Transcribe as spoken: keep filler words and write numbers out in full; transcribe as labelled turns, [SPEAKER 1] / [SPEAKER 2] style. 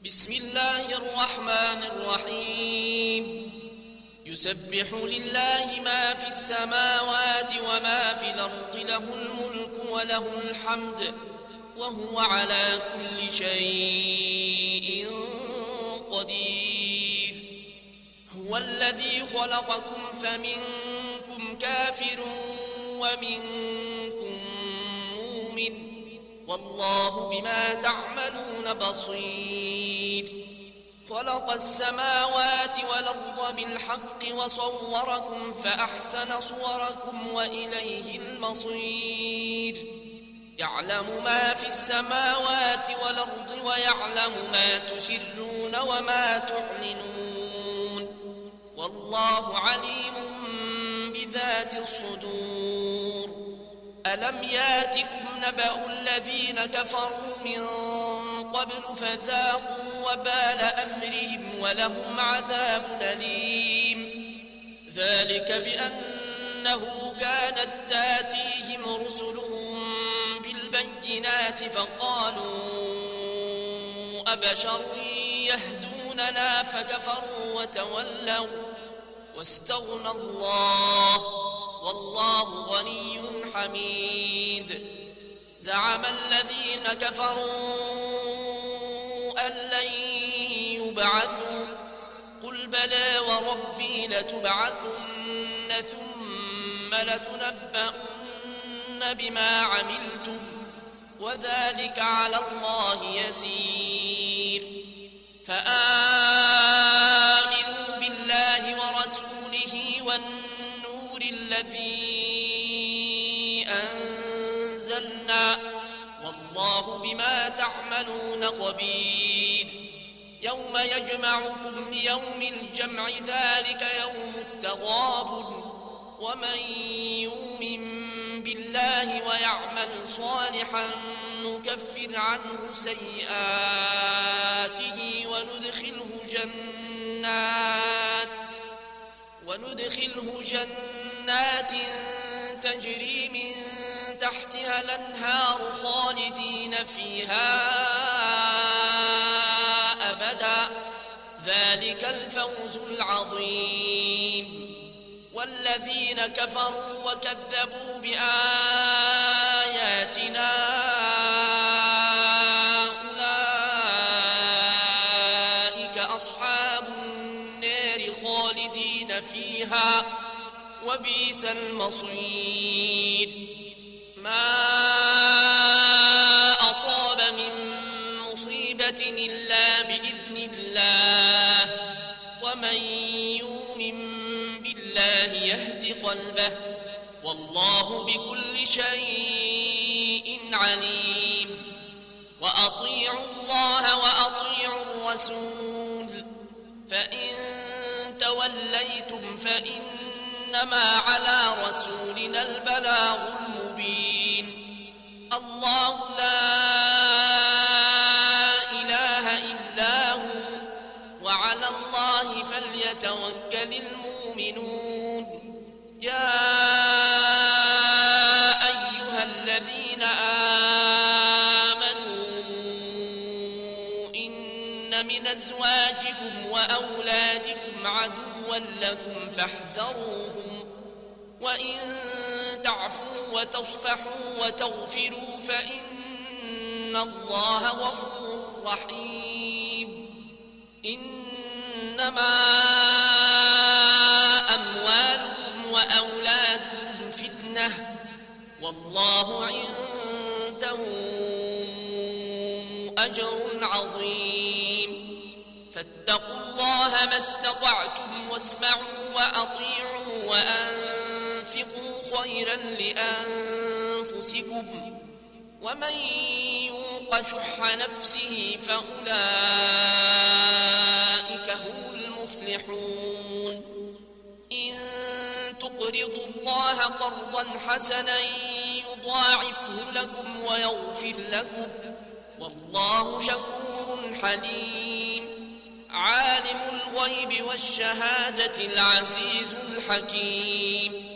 [SPEAKER 1] بسم الله الرحمن الرحيم يسبح لله ما في السماوات وما في الأرض له الملك وله الحمد وهو على كل شيء قدير هو الذي خلقكم فمنكم كافر ومنكم مؤمن والله بما تعملون بصير خلق السماوات والأرض بالحق وصوركم فأحسن صوركم وإليه المصير يعلم ما في السماوات والأرض ويعلم ما تسرون وما تعلنون والله عليم بذات الصدور ألم ياتكم نبأ الذين كفروا من قبل فذاقوا وبال أمرهم ولهم عذاب أليم ذلك بأنه كانت تاتيهم رسلهم بالبينات فقالوا أبشر يهدوننا فكفروا وتولوا واستغنى الله والله غني حميد زعم الذين كفروا أن لن يبعثوا قل بلى وربي لتبعثن ثم لتنبؤن بما عملتم وذلك على الله يسير فآمنوا بالله ورسوله والنور الذي أنزلنا والله بما تعملون خبير يوم يجمعكم ليوم الجمع ذلك يوم التغابن ومن يؤمن بالله ويعمل صالحا نكفر عنه سيئاته وندخله جنات وندخله جنات تجري من تحتها الأنهار خالدين فيها أبدا ذلك الفوز العظيم والذين كفروا وكذبوا بآياتنا أولئك أصحاب النار خالدين فيها وبئس المصير ما أصاب من مصيبة إلا بإذن الله ومن يؤمن بالله يهد قلبه والله بكل شيء عليم وأطيعوا الله وأطيعوا الرسول فإن توليتم فإنما على رسولنا البلاغ المبين الله لا إله إلا هو وعلى الله فليتوكل المؤمنون يا أيها الذين آمنوا إن من أزواجكم وأولادكم عدوا لكم فاحذروهم وإن تعفوا وتصفحوا وتغفروا فإن الله غفور رحيم إنما أموالكم وأولادكم فتنة والله عنده أجر عظيم فاتقوا الله ما استطعتم واسمعوا وأطيعوا وأنفقوا خيرا لأنفسكم ومن يوق شح نفسه فأولئك هم المفلحون إن تقرضوا الله قرضا حسنا يضاعفه لكم ويغفر لكم والله شكور حليم عالم الغيب والشهادة العزيز الحكيم